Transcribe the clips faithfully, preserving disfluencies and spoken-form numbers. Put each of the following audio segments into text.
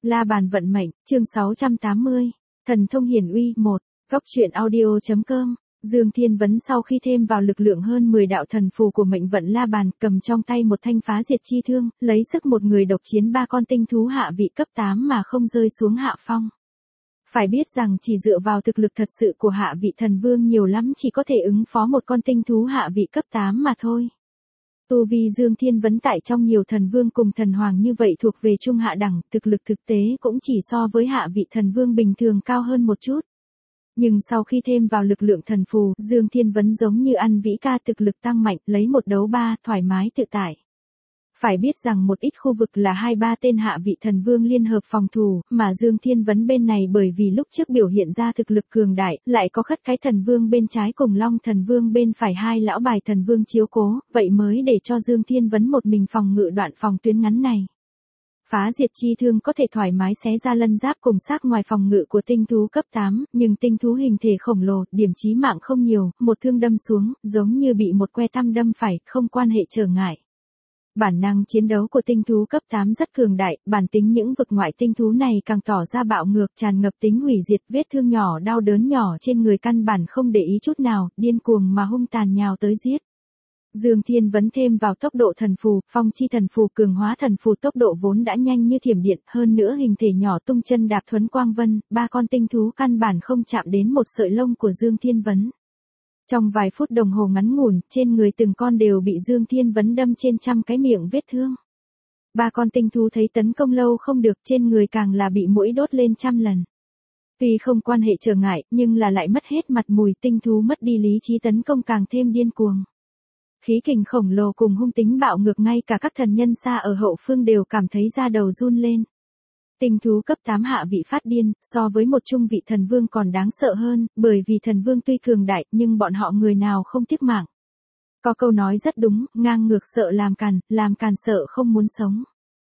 La bàn vận mệnh, chương sáu trăm tám mươi. Thần thông hiển uy một. Góc truyện audio.com. Dương Thiên Vấn sau khi thêm vào lực lượng hơn mười đạo thần phù của mệnh vận La bàn, cầm trong tay một thanh phá diệt chi thương, lấy sức một người độc chiến ba con tinh thú hạ vị cấp tám mà không rơi xuống hạ phong. Phải biết rằng chỉ dựa vào thực lực thật sự của hạ vị thần vương nhiều lắm chỉ có thể ứng phó một con tinh thú hạ vị cấp tám mà thôi. Tu vi Dương Thiên Vấn tại trong nhiều thần vương cùng thần hoàng như vậy thuộc về trung hạ đẳng, thực lực thực tế cũng chỉ so với hạ vị thần vương bình thường cao hơn một chút. Nhưng sau khi thêm vào lực lượng thần phù, Dương Thiên Vấn giống như ăn vĩ ca thực lực tăng mạnh, lấy một đấu ba, thoải mái tự tại. Phải biết rằng một ít khu vực là hai ba tên hạ vị thần vương liên hợp phòng thủ, mà Dương Thiên Vấn bên này bởi vì lúc trước biểu hiện ra thực lực cường đại, lại có khất cái thần vương bên trái cùng long thần vương bên phải hai lão bài thần vương chiếu cố, vậy mới để cho Dương Thiên Vấn một mình phòng ngự đoạn phòng tuyến ngắn này. Phá diệt chi thương có thể thoải mái xé ra lân giáp cùng xác ngoài phòng ngự của tinh thú cấp tám, nhưng tinh thú hình thể khổng lồ, điểm chí mạng không nhiều, một thương đâm xuống, giống như bị một que tăm đâm phải, không quan hệ trở ngại. Bản năng chiến đấu của tinh thú cấp tám rất cường đại, bản tính những vực ngoại tinh thú này càng tỏ ra bạo ngược, tràn ngập tính hủy diệt, vết thương nhỏ đau đớn nhỏ trên người căn bản không để ý chút nào, điên cuồng mà hung tàn nhào tới giết. Dương Thiên Vấn thêm vào tốc độ thần phù, phong chi thần phù cường hóa thần phù tốc độ vốn đã nhanh như thiểm điện, hơn nữa hình thể nhỏ tung chân đạp thuấn quang vân, ba con tinh thú căn bản không chạm đến một sợi lông của Dương Thiên Vấn. Trong vài phút đồng hồ ngắn ngủn, trên người từng con đều bị Dương Thiên Vấn đâm trên trăm cái miệng vết thương. Ba con tinh thú thấy tấn công lâu không được, trên người càng là bị muỗi đốt lên trăm lần. Tuy không quan hệ trở ngại, nhưng là lại mất hết mặt mùi, tinh thú mất đi lý trí tấn công càng thêm điên cuồng. Khí kình khổng lồ cùng hung tính bạo ngược ngay cả các thần nhân xa ở hậu phương đều cảm thấy da đầu run lên. Tinh thú cấp tám hạ vị phát điên, so với một trung vị thần vương còn đáng sợ hơn, bởi vì thần vương tuy cường đại, nhưng bọn họ người nào không tiếc mạng. Có câu nói rất đúng, ngang ngược sợ làm càn, làm càn sợ không muốn sống.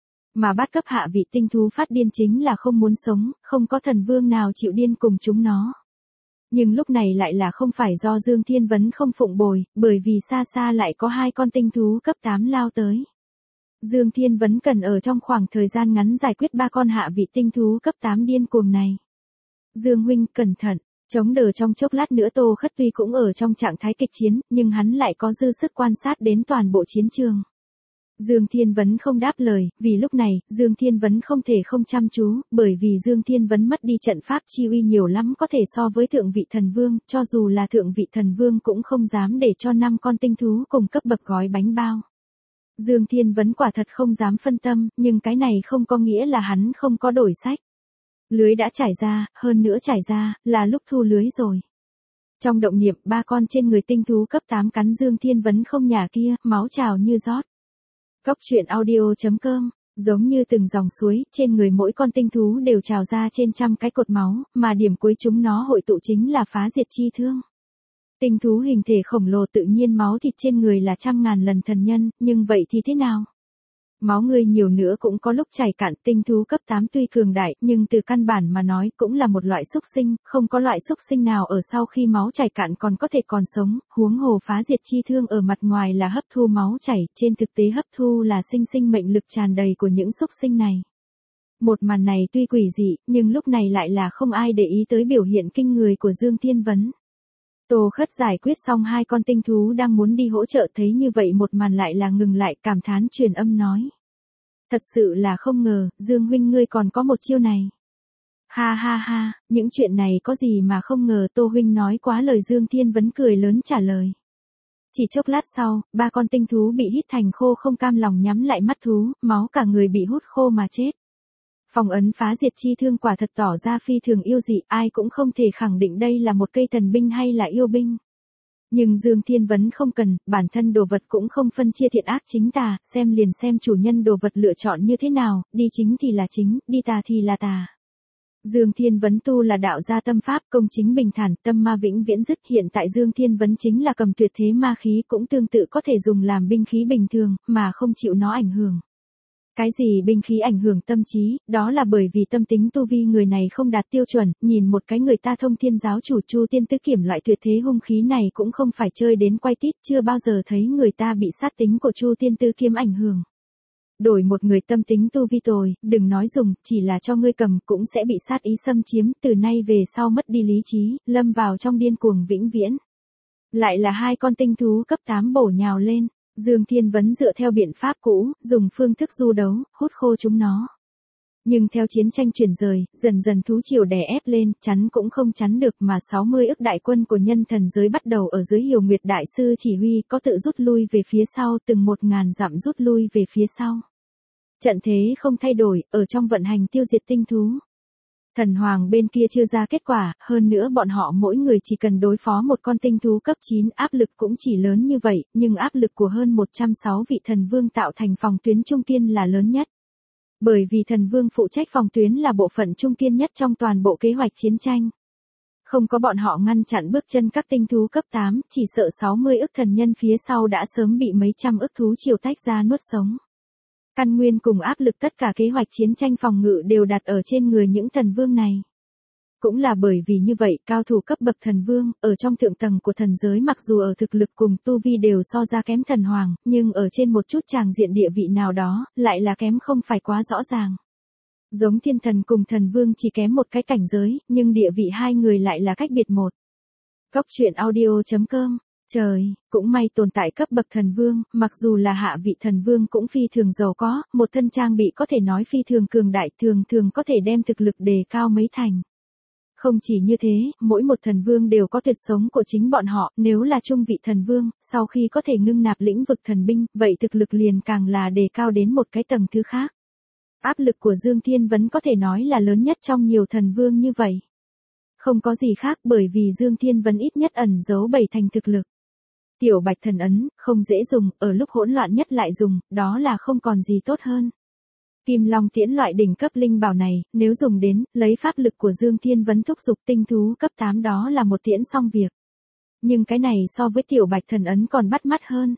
Mà bát cấp hạ vị tinh thú phát điên chính là không muốn sống, không có thần vương nào chịu điên cùng chúng nó. Nhưng lúc này lại là không phải do Dương Thiên Vấn không phụng bồi, bởi vì xa xa lại có hai con tinh thú cấp tám lao tới. Dương Thiên Vấn cần ở trong khoảng thời gian ngắn giải quyết ba con hạ vị tinh thú cấp tám điên cuồng này. Dương huynh, cẩn thận, chống đỡ trong chốc lát nữa Tô Khất tuy cũng ở trong trạng thái kịch chiến, nhưng hắn lại có dư sức quan sát đến toàn bộ chiến trường. Dương Thiên Vấn không đáp lời, vì lúc này, Dương Thiên Vấn không thể không chăm chú, bởi vì Dương Thiên Vấn mất đi trận pháp chi uy nhiều lắm có thể so với thượng vị thần vương, cho dù là thượng vị thần vương cũng không dám để cho năm con tinh thú cùng cấp bậc gói bánh bao. Dương Thiên Vấn quả thật không dám phân tâm, nhưng cái này không có nghĩa là hắn không có đổi sách. Lưới đã trải ra, hơn nữa trải ra, là lúc thu lưới rồi. Trong động niệm, ba con trên người tinh thú cấp tám cắn Dương Thiên Vấn không nhả kia, máu trào như rót. Góc truyện audio.com. Giống như từng dòng suối, trên người mỗi con tinh thú đều trào ra trên trăm cái cột máu, mà điểm cuối chúng nó hội tụ chính là phá diệt chi thương. Tinh thú hình thể khổng lồ tự nhiên máu thịt trên người là trăm ngàn lần thần nhân, nhưng vậy thì thế nào? Máu người nhiều nữa cũng có lúc chảy cạn, tinh thú cấp tám tuy cường đại, nhưng từ căn bản mà nói cũng là một loại xúc sinh, không có loại xúc sinh nào ở sau khi máu chảy cạn còn có thể còn sống, huống hồ phá diệt chi thương ở mặt ngoài là hấp thu máu chảy, trên thực tế hấp thu là sinh sinh mệnh lực tràn đầy của những xúc sinh này. Một màn này tuy quỷ dị, nhưng lúc này lại là không ai để ý tới biểu hiện kinh người của Dương Thiên Vấn. Tô Khất giải quyết xong hai con tinh thú đang muốn đi hỗ trợ thấy như vậy một màn lại là ngừng lại cảm thán truyền âm nói. Thật sự là không ngờ, Dương huynh ngươi còn có một chiêu này. Ha ha ha, những chuyện này có gì mà không ngờ Tô huynh nói quá lời Dương Thiên Vấn cười lớn trả lời. Chỉ chốc lát sau, ba con tinh thú bị hít thành khô không cam lòng nhắm lại mắt thú, máu cả người bị hút khô mà chết. Phong ấn phá diệt chi thương quả thật tỏ ra phi thường yêu dị, ai cũng không thể khẳng định đây là một cây thần binh hay là yêu binh. Nhưng Dương Thiên Vấn không cần, bản thân đồ vật cũng không phân chia thiện ác chính tà, xem liền xem chủ nhân đồ vật lựa chọn như thế nào, đi chính thì là chính, đi tà thì là tà. Dương Thiên Vấn tu là đạo gia tâm pháp, công chính bình thản, tâm ma vĩnh viễn dứt, hiện tại Dương Thiên Vấn chính là cầm tuyệt thế ma khí cũng tương tự có thể dùng làm binh khí bình thường, mà không chịu nó ảnh hưởng. Cái gì binh khí ảnh hưởng tâm trí, đó là bởi vì tâm tính tu vi người này không đạt tiêu chuẩn, nhìn một cái người ta thông thiên giáo chủ Chu Tiên Tứ Kiểm loại tuyệt thế hung khí này cũng không phải chơi đến quay tít, chưa bao giờ thấy người ta bị sát tính của Chu Tiên Tứ Kiếm ảnh hưởng. Đổi một người tâm tính tu vi tồi, đừng nói dùng, chỉ là cho ngươi cầm cũng sẽ bị sát ý xâm chiếm, từ nay về sau mất đi lý trí, lâm vào trong điên cuồng vĩnh viễn. Lại là hai con tinh thú cấp tám bổ nhào lên, Dương Thiên Vấn dựa theo biện pháp cũ, dùng phương thức du đấu, hút khô chúng nó. Nhưng theo chiến tranh chuyển rời, dần dần thú triều đè ép lên, chắn cũng không chắn được mà sáu mươi ức đại quân của nhân thần giới bắt đầu ở dưới Hiểu Nguyệt Đại Sư chỉ huy có tự rút lui về phía sau từng một ngàn dặm rút lui về phía sau. Trận thế không thay đổi, ở trong vận hành tiêu diệt tinh thú. Thần Hoàng bên kia chưa ra kết quả, hơn nữa bọn họ mỗi người chỉ cần đối phó một con tinh thú cấp chín, áp lực cũng chỉ lớn như vậy, nhưng áp lực của hơn một trăm sáu vị thần vương tạo thành phòng tuyến trung kiên là lớn nhất. Bởi vì thần vương phụ trách phòng tuyến là bộ phận trung kiên nhất trong toàn bộ kế hoạch chiến tranh. Không có bọn họ ngăn chặn bước chân các tinh thú cấp tám, chỉ sợ sáu mươi ức thần nhân phía sau đã sớm bị mấy trăm ức thú triều tách ra nuốt sống. Căn nguyên cùng áp lực tất cả kế hoạch chiến tranh phòng ngự đều đặt ở trên người những thần vương này. Cũng là bởi vì như vậy, cao thủ cấp bậc thần vương, ở trong thượng tầng của thần giới mặc dù ở thực lực cùng tu vi đều so ra kém thần hoàng, nhưng ở trên một chút tràng diện địa vị nào đó, lại là kém không phải quá rõ ràng. Giống thiên thần cùng thần vương chỉ kém một cái cảnh giới, nhưng địa vị hai người lại là cách biệt một. Góc truyện audio chấm com. Trời, cũng may tồn tại cấp bậc thần vương, mặc dù là hạ vị thần vương cũng phi thường giàu có, một thân trang bị có thể nói phi thường cường đại, thường thường có thể đem thực lực đề cao mấy thành. Không chỉ như thế, mỗi một thần vương đều có tuyệt sống của chính bọn họ, nếu là trung vị thần vương, sau khi có thể ngưng nạp lĩnh vực thần binh, vậy thực lực liền càng là đề cao đến một cái tầng thứ khác. Áp lực của Dương Thiên Vấn có thể nói là lớn nhất trong nhiều thần vương như vậy. Không có gì khác bởi vì Dương Thiên Vấn ít nhất ẩn giấu bảy thành thực lực. Tiểu Bạch thần ấn, không dễ dùng, ở lúc hỗn loạn nhất lại dùng, đó là không còn gì tốt hơn. Kim Long tiễn loại đỉnh cấp linh bảo này, nếu dùng đến, lấy pháp lực của Dương Thiên Vấn thúc dục tinh thú cấp tám đó là một tiễn xong việc. Nhưng cái này so với Tiểu Bạch thần ấn còn bắt mắt hơn.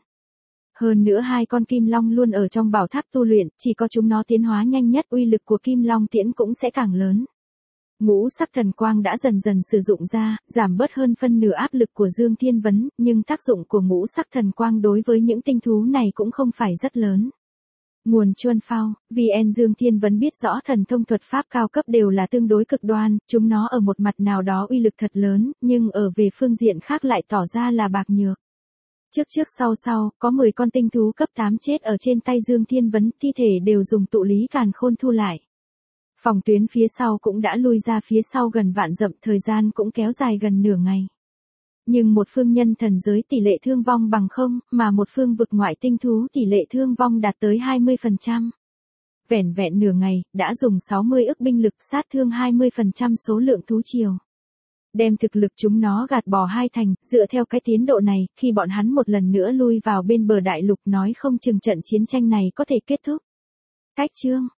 Hơn nữa hai con Kim Long luôn ở trong bảo tháp tu luyện, chỉ có chúng nó tiến hóa nhanh nhất uy lực của Kim Long tiễn cũng sẽ càng lớn. Ngũ sắc thần quang đã dần dần sử dụng ra, giảm bớt hơn phân nửa áp lực của Dương Thiên Vấn, nhưng tác dụng của ngũ sắc thần quang đối với những tinh thú này cũng không phải rất lớn. Nguồn Chuân Phao, vê en Dương Thiên Vấn biết rõ thần thông thuật pháp cao cấp đều là tương đối cực đoan, chúng nó ở một mặt nào đó uy lực thật lớn, nhưng ở về phương diện khác lại tỏ ra là bạc nhược. Trước trước sau sau, có mười con tinh thú cấp tám chết ở trên tay Dương Thiên Vấn, thi thể đều dùng tụ lý càn khôn thu lại. Phòng tuyến phía sau cũng đã lui ra phía sau gần vạn dặm, thời gian cũng kéo dài gần nửa ngày. Nhưng một phương nhân thần giới tỷ lệ thương vong bằng không, mà một phương vực ngoại tinh thú tỷ lệ thương vong đạt tới hai mươi phần trăm. Vẻn vẹn nửa ngày, đã dùng sáu mươi ức binh lực sát thương hai mươi phần trăm số lượng thú triều. Đem thực lực chúng nó gạt bỏ hai thành, dựa theo cái tiến độ này, khi bọn hắn một lần nữa lui vào bên bờ đại lục nói không chừng trận chiến tranh này có thể kết thúc. Cách chương